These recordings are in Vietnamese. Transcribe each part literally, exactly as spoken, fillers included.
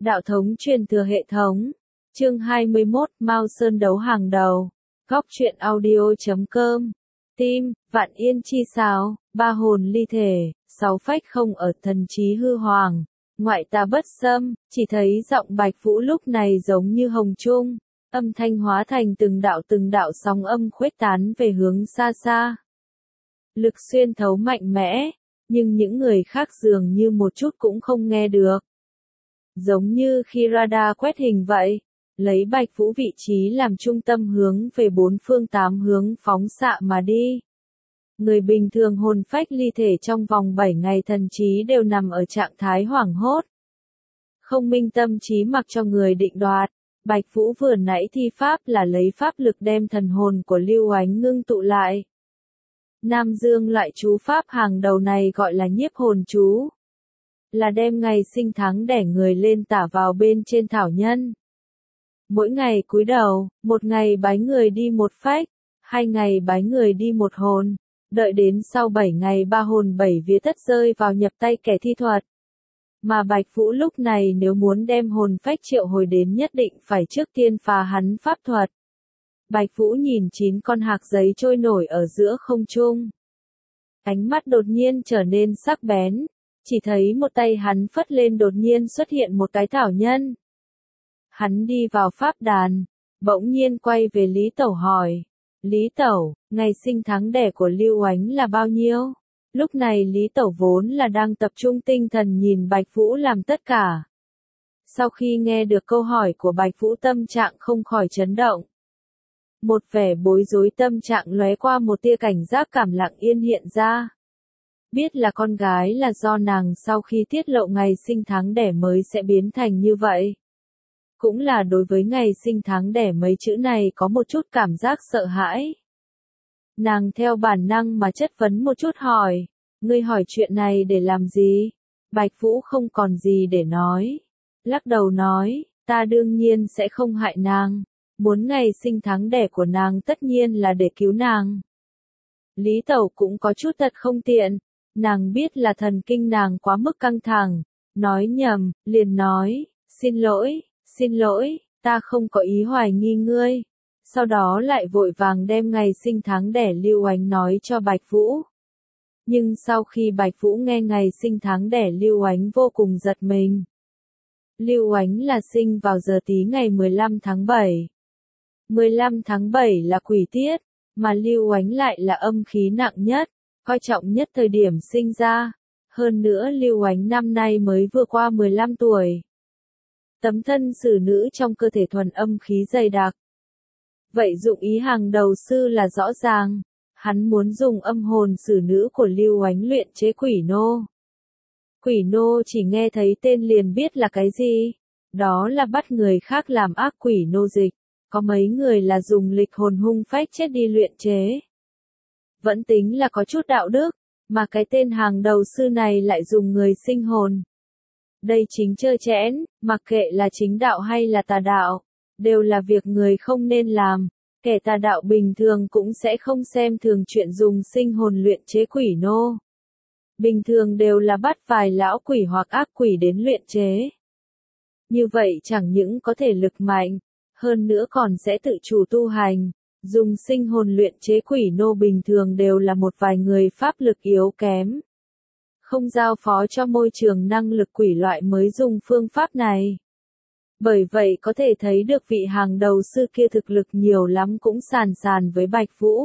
Đạo thống truyền thừa hệ thống. Chương hai mươi mốt, Mao Sơn đấu hàng đầu. Góc truyện audio chấm com. Tim, vạn yên chi sao, ba hồn ly thể, sáu phách không ở thần trí hư hoàng. Ngoại ta bất xâm, chỉ thấy giọng Bạch Vũ lúc này giống như hồng trung. Âm thanh hóa thành từng đạo từng đạo sóng âm khuếch tán về hướng xa xa. Lực xuyên thấu mạnh mẽ, nhưng những người khác dường như một chút cũng không nghe được. Giống như khi radar quét hình vậy, lấy Bạch Vũ vị trí làm trung tâm hướng về bốn phương tám hướng phóng xạ mà đi. Người bình thường hồn phách ly thể trong vòng bảy ngày thần trí đều nằm ở trạng thái hoảng hốt. Không minh tâm trí mặc cho người định đoạt. Bạch Vũ vừa nãy thi pháp là lấy pháp lực đem thần hồn của Lưu Ánh ngưng tụ lại. Nam Dương loại chú pháp hàng đầu này gọi là nhiếp hồn chú. Là đem ngày sinh tháng đẻ người lên tả vào bên trên thảo nhân. Mỗi ngày cúi đầu, một ngày bái người đi một phách, hai ngày bái người đi một hồn, đợi đến sau bảy ngày ba hồn bảy vía tất rơi vào nhập tay kẻ thi thuật. Mà Bạch Vũ lúc này nếu muốn đem hồn phách triệu hồi đến nhất định phải trước tiên phá hắn pháp thuật. Bạch Vũ nhìn chín con hạc giấy trôi nổi ở giữa không trung. Ánh mắt đột nhiên trở nên sắc bén, chỉ thấy một tay hắn phất lên đột nhiên xuất hiện một cái thảo nhân. Hắn đi vào pháp đàn, bỗng nhiên quay về Lý Tẩu hỏi. Lý Tẩu, ngày sinh tháng đẻ của Lưu Ánh là bao nhiêu? Lúc này Lý Tẩu vốn là đang tập trung tinh thần nhìn Bạch Vũ làm tất cả. Sau khi nghe được câu hỏi của Bạch Vũ tâm trạng không khỏi chấn động. Một vẻ bối rối tâm trạng lóe qua một tia cảnh giác cảm lặng yên hiện ra. Biết là con gái là do nàng sau khi tiết lộ ngày sinh tháng đẻ mới sẽ biến thành như vậy. Cũng là đối với ngày sinh tháng đẻ mấy chữ này có một chút cảm giác sợ hãi. Nàng theo bản năng mà chất vấn một chút hỏi, ngươi hỏi chuyện này để làm gì? Bạch Vũ không còn gì để nói. Lắc đầu nói, ta đương nhiên sẽ không hại nàng. Muốn ngày sinh tháng đẻ của nàng tất nhiên là để cứu nàng. Lý Tẩu cũng có chút thật không tiện. Nàng biết là thần kinh nàng quá mức căng thẳng. Nói nhầm, liền nói, xin lỗi, xin lỗi, ta không có ý hoài nghi ngươi. Sau đó lại vội vàng đem ngày sinh tháng đẻ Lưu Ánh nói cho Bạch Vũ. Nhưng sau khi Bạch Vũ nghe ngày sinh tháng đẻ Lưu Ánh vô cùng giật mình. Lưu Ánh là sinh vào giờ tí ngày mười lăm tháng bảy. mười lăm tháng bảy là quỷ tiết, mà Lưu Ánh lại là âm khí nặng nhất, coi trọng nhất thời điểm sinh ra. Hơn nữa Lưu Ánh năm nay mới vừa qua mười lăm tuổi. Tấm thân xử nữ trong cơ thể thuần âm khí dày đặc. Vậy dụng ý hàng đầu sư là rõ ràng, hắn muốn dùng âm hồn xử nữ của Lưu Ánh luyện chế quỷ nô. Quỷ nô chỉ nghe thấy tên liền biết là cái gì, đó là bắt người khác làm ác quỷ nô dịch, có mấy người là dùng lịch hồn hung phách chết đi luyện chế. Vẫn tính là có chút đạo đức, mà cái tên hàng đầu sư này lại dùng người sinh hồn. Đây chính trơ trẽn, mặc kệ là chính đạo hay là tà đạo. Đều là việc người không nên làm, kẻ tà đạo bình thường cũng sẽ không xem thường chuyện dùng sinh hồn luyện chế quỷ nô. Bình thường đều là bắt vài lão quỷ hoặc ác quỷ đến luyện chế. Như vậy chẳng những có thể lực mạnh, hơn nữa còn sẽ tự chủ tu hành. Dùng sinh hồn luyện chế quỷ nô bình thường đều là một vài người pháp lực yếu kém. Không giao phó cho môi trường năng lực quỷ loại mới dùng phương pháp này. Bởi vậy có thể thấy được vị hàng đầu sư kia thực lực nhiều lắm cũng sàn sàn với Bạch Vũ.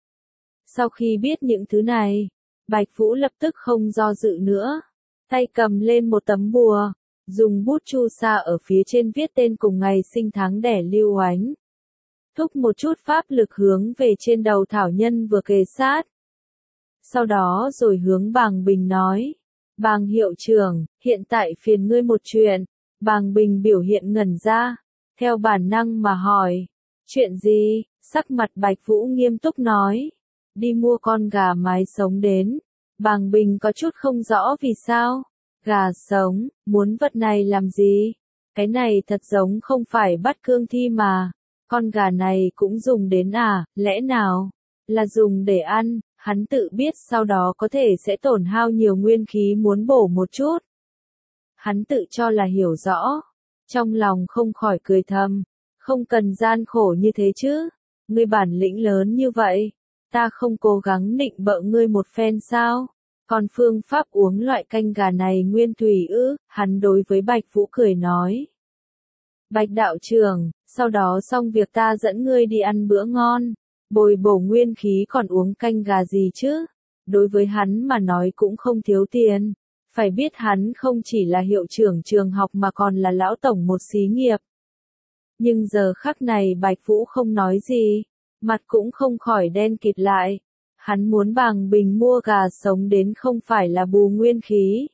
Sau khi biết những thứ này, Bạch Vũ lập tức không do dự nữa. Tay cầm lên một tấm bùa, dùng bút chu sa ở phía trên viết tên cùng ngày sinh tháng đẻ Lưu Ánh. Thúc một chút pháp lực hướng về trên đầu thảo nhân vừa kề sát. Sau đó rồi hướng Bàng Bình nói. Bàng hiệu trưởng, hiện tại phiền ngươi một chuyện. Bàng Bình biểu hiện ngẩn ra, theo bản năng mà hỏi, chuyện gì? Sắc mặt Bạch Vũ nghiêm túc nói, đi mua con gà mái sống đến. Bàng Bình có chút không rõ vì sao, gà sống, muốn vật này làm gì? Cái này thật giống không phải bắt cương thi mà, con gà này cũng dùng đến à, lẽ nào là dùng để ăn? Hắn tự biết sau đó có thể sẽ tổn hao nhiều nguyên khí muốn bổ một chút. Hắn tự cho là hiểu rõ, trong lòng không khỏi cười thầm, không cần gian khổ như thế chứ, ngươi bản lĩnh lớn như vậy, ta không cố gắng nịnh bợ ngươi một phen sao? Còn phương pháp uống loại canh gà này nguyên tùy ư, hắn đối với Bạch Vũ cười nói. Bạch đạo trưởng, sau đó xong việc ta dẫn ngươi đi ăn bữa ngon, bồi bổ nguyên khí còn uống canh gà gì chứ? Đối với hắn mà nói cũng không thiếu tiền, phải biết hắn không chỉ là hiệu trưởng trường học mà còn là lão tổng một xí nghiệp. Nhưng giờ khắc này Bạch Vũ không nói gì, mặt cũng không khỏi đen kịt lại. Hắn muốn Bàng Bình mua gà sống đến không phải là bù nguyên khí.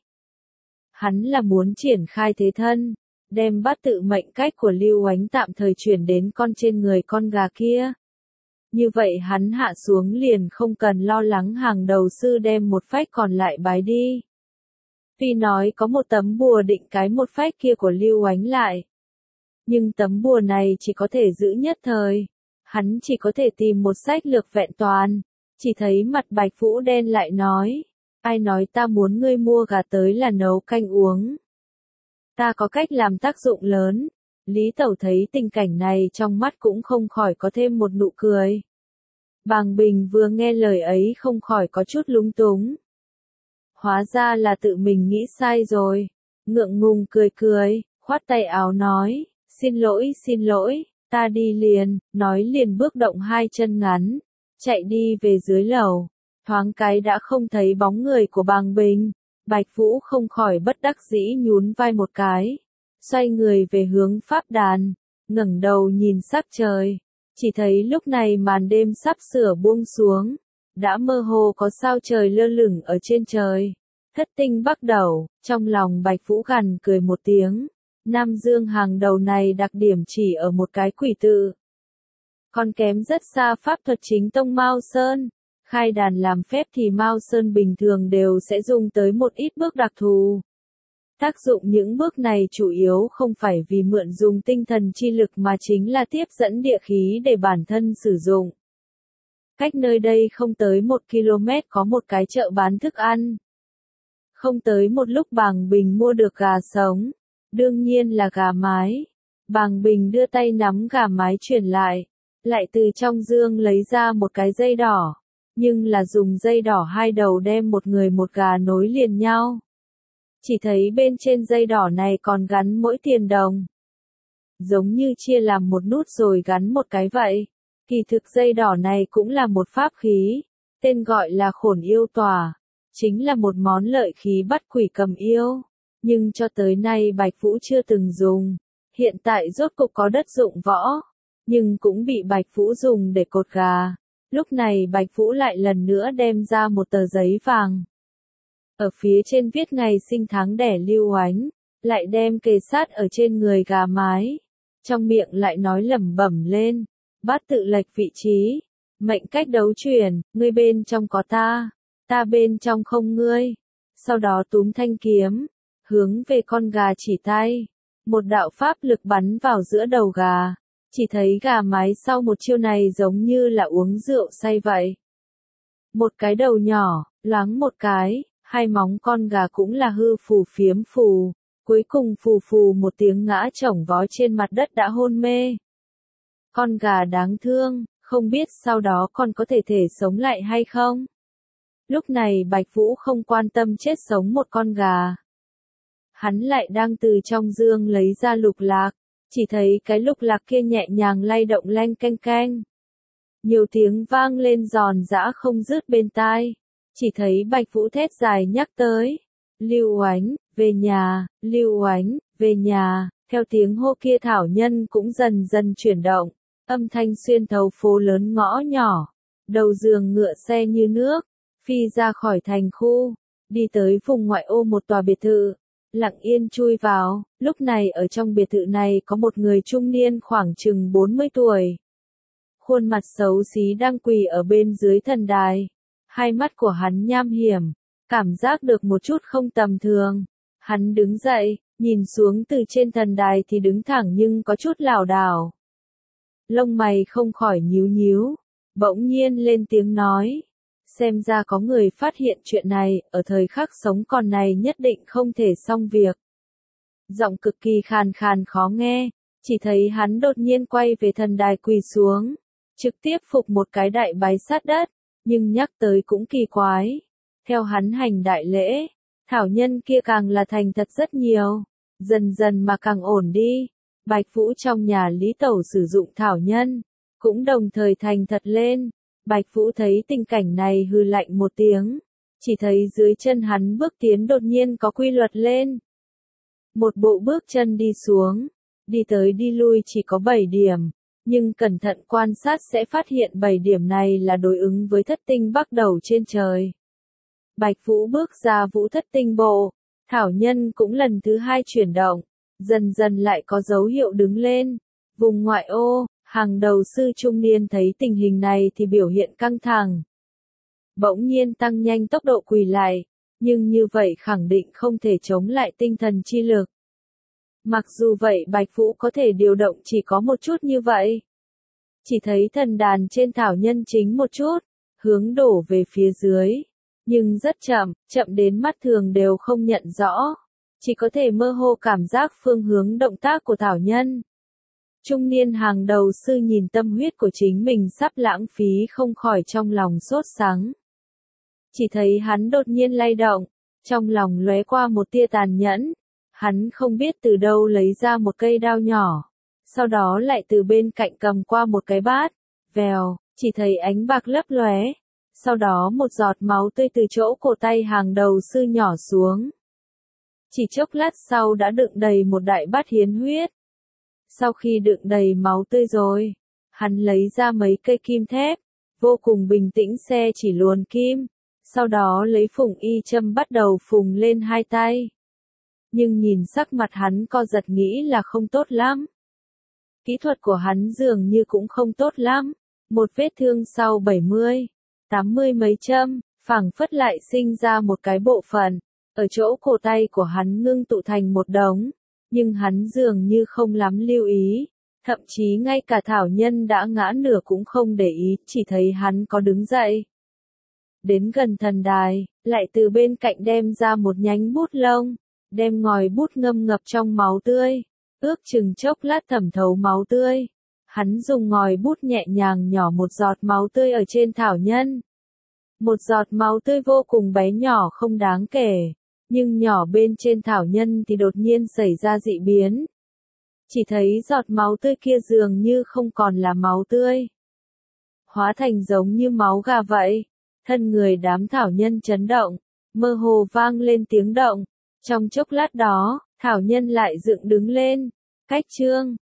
Hắn là muốn triển khai thế thân, đem bát tự mệnh cách của Lưu Oánh tạm thời chuyển đến con trên người con gà kia. Như vậy hắn hạ xuống liền không cần lo lắng hàng đầu sư đem một phách còn lại bái đi. Tuy nói có một tấm bùa định cái một phách kia của Lưu Oánh lại. Nhưng tấm bùa này chỉ có thể giữ nhất thời. Hắn chỉ có thể tìm một sách lược vẹn toàn. Chỉ thấy mặt Bạch Vũ đen lại nói. Ai nói ta muốn ngươi mua gà tới là nấu canh uống. Ta có cách làm tác dụng lớn. Lý Tẩu thấy tình cảnh này trong mắt cũng không khỏi có thêm một nụ cười. Bàng Bình vừa nghe lời ấy không khỏi có chút lúng túng. Hóa ra là tự mình nghĩ sai rồi. Ngượng ngùng cười cười, khoát tay áo nói, xin lỗi xin lỗi, ta đi liền, nói liền bước động hai chân ngắn, chạy đi về dưới lầu. Thoáng cái đã không thấy bóng người của Bàng Bình. Bạch Vũ không khỏi bất đắc dĩ nhún vai một cái, xoay người về hướng pháp đàn, ngẩng đầu nhìn sắc trời, chỉ thấy lúc này màn đêm sắp sửa buông xuống, đã mơ hồ có sao trời lơ lửng ở trên trời, thất tinh bắt đầu, trong lòng Bạch Vũ gằn cười một tiếng, Nam Dương hàng đầu này đặc điểm chỉ ở một cái quỷ tự, còn kém rất xa pháp thuật chính tông Mao Sơn. Khai đàn làm phép thì Mao Sơn bình thường đều sẽ dùng tới một ít bước đặc thù. Tác dụng những bước này chủ yếu không phải vì mượn dùng tinh thần chi lực mà chính là tiếp dẫn địa khí để bản thân sử dụng. Cách nơi đây không tới một ki lô mét có một cái chợ bán thức ăn. Không tới một lúc Bàng Bình mua được gà sống. Đương nhiên là gà mái. Bàng Bình đưa tay nắm gà mái chuyển lại. Lại từ trong dương lấy ra một cái dây đỏ. Nhưng là dùng dây đỏ hai đầu đem một người một gà nối liền nhau. Chỉ thấy bên trên dây đỏ này còn gắn mỗi tiền đồng. Giống như chia làm một nút rồi gắn một cái vậy. Kỳ thực dây đỏ này cũng là một pháp khí. Tên gọi là Khổn Yêu Tòa. Chính là một món lợi khí bắt quỷ cầm yêu. Nhưng cho tới nay Bạch Vũ chưa từng dùng. Hiện tại rốt cục có đất dụng võ. Nhưng cũng bị Bạch Vũ dùng để cột gà. Lúc này Bạch Vũ lại lần nữa đem ra một tờ giấy vàng. Ở phía trên viết ngày sinh tháng đẻ Lưu Oánh, lại đem kề sát ở trên người gà mái. Trong miệng lại nói lẩm bẩm lên, bát tự lệch vị trí, mệnh cách đấu chuyển, ngươi bên trong có ta, ta bên trong không ngươi. Sau đó túm thanh kiếm, hướng về con gà chỉ tay, một đạo pháp lực bắn vào giữa đầu gà. Chỉ thấy gà mái sau một chiêu này giống như là uống rượu say vậy. Một cái đầu nhỏ, loáng một cái, hai móng con gà cũng là hư phù phiếm phù, cuối cùng phù phù một tiếng ngã chổng vó trên mặt đất đã hôn mê. Con gà đáng thương, không biết sau đó còn có thể thể sống lại hay không? Lúc này Bạch Vũ không quan tâm chết sống một con gà. Hắn lại đang từ trong dương lấy ra lục lạc. Chỉ thấy cái lục lạc kia nhẹ nhàng lay động lanh canh canh. Nhiều tiếng vang lên giòn giã không dứt bên tai. Chỉ thấy Bạch Vũ thét dài nhắc tới. Lưu Oánh, về nhà, Lưu Oánh, về nhà. Theo tiếng hô kia thảo nhân cũng dần dần chuyển động. Âm thanh xuyên thấu phố lớn ngõ nhỏ. Đầu giường ngựa xe như nước. Phi ra khỏi thành khu. Đi tới vùng ngoại ô một tòa biệt thự. Lặng yên chui vào, lúc này ở trong biệt thự này có một người trung niên khoảng chừng bốn mươi tuổi. Khuôn mặt xấu xí đang quỳ ở bên dưới thần đài. Hai mắt của hắn nham hiểm, cảm giác được một chút không tầm thường. Hắn đứng dậy, nhìn xuống từ trên thần đài thì đứng thẳng nhưng có chút lảo đảo. Lông mày không khỏi nhíu nhíu, bỗng nhiên lên tiếng nói. Xem ra có người phát hiện chuyện này, ở thời khắc sống còn này nhất định không thể xong việc. giọng cực kỳ khàn khàn khó nghe, chỉ thấy hắn đột nhiên quay về thần đài quỳ xuống, trực tiếp phục một cái đại bái sát đất, nhưng nhắc tới cũng kỳ quái. Theo hắn hành đại lễ, thảo nhân kia càng là thành thật rất nhiều, dần dần mà càng ổn đi. Bạch Vũ trong nhà Lý Tẩu sử dụng thảo nhân, cũng đồng thời thành thật lên. Bạch Vũ thấy tình cảnh này hừ lạnh một tiếng, chỉ thấy dưới chân hắn bước tiến đột nhiên có quy luật lên. Một bộ bước chân đi xuống, đi tới đi lui chỉ có bảy điểm, nhưng cẩn thận quan sát sẽ phát hiện bảy điểm này là đối ứng với thất tinh bắt đầu trên trời. Bạch Vũ bước ra Vũ Thất Tinh Bộ, thảo nhân cũng lần thứ hai chuyển động, dần dần lại có dấu hiệu đứng lên. Vùng ngoại ô, hàng đầu sư trung niên thấy tình hình này thì biểu hiện căng thẳng. Bỗng nhiên tăng nhanh tốc độ quỳ lại, nhưng như vậy khẳng định không thể chống lại tinh thần chi lực. Mặc dù vậy Bạch Vũ có thể điều động chỉ có một chút như vậy. Chỉ thấy thần đàn trên thảo nhân chính một chút, hướng đổ về phía dưới. Nhưng rất chậm, chậm đến mắt thường đều không nhận rõ. Chỉ có thể mơ hồ cảm giác phương hướng động tác của thảo nhân. Trung niên hàng đầu sư nhìn tâm huyết của chính mình sắp lãng phí không khỏi trong lòng sốt sắng. Chỉ thấy hắn đột nhiên lay động, trong lòng lóe qua một tia tàn nhẫn. Hắn không biết từ đâu lấy ra một cây đao nhỏ, sau đó lại từ bên cạnh cầm qua một cái bát, vèo, chỉ thấy ánh bạc lấp lóe, sau đó một giọt máu tươi từ chỗ cổ tay hàng đầu sư nhỏ xuống. Chỉ chốc lát sau đã đựng đầy một đại bát hiến huyết. Sau khi đựng đầy máu tươi rồi, hắn lấy ra mấy cây kim thép, vô cùng bình tĩnh xe chỉ luồn kim, sau đó lấy phùng y châm bắt đầu phùng lên hai tay. Nhưng nhìn sắc mặt hắn co giật nghĩ là không tốt lắm. Kỹ thuật của hắn dường như cũng không tốt lắm. Một vết thương sau bảy mươi, tám mươi mấy châm, phảng phất lại sinh ra một cái bộ phận. Ở chỗ cổ tay của hắn ngưng tụ thành một đống. Nhưng hắn dường như không lắm lưu ý. Thậm chí ngay cả thảo nhân đã ngã nửa cũng không để ý, chỉ thấy hắn có đứng dậy. Đến gần thần đài, lại từ bên cạnh đem ra một nhánh bút lông. Đem ngòi bút ngâm ngập trong máu tươi, ước chừng chốc lát thẩm thấu máu tươi. Hắn dùng ngòi bút nhẹ nhàng nhỏ một giọt máu tươi ở trên thảo nhân. Một giọt máu tươi vô cùng bé nhỏ không đáng kể, nhưng nhỏ bên trên thảo nhân thì đột nhiên xảy ra dị biến. Chỉ thấy giọt máu tươi kia dường như không còn là máu tươi, hóa thành giống như máu gà vậy. Thân người đám thảo nhân chấn động, mơ hồ vang lên tiếng động. Trong chốc lát đó, thảo nhân lại dựng đứng lên. Cách chương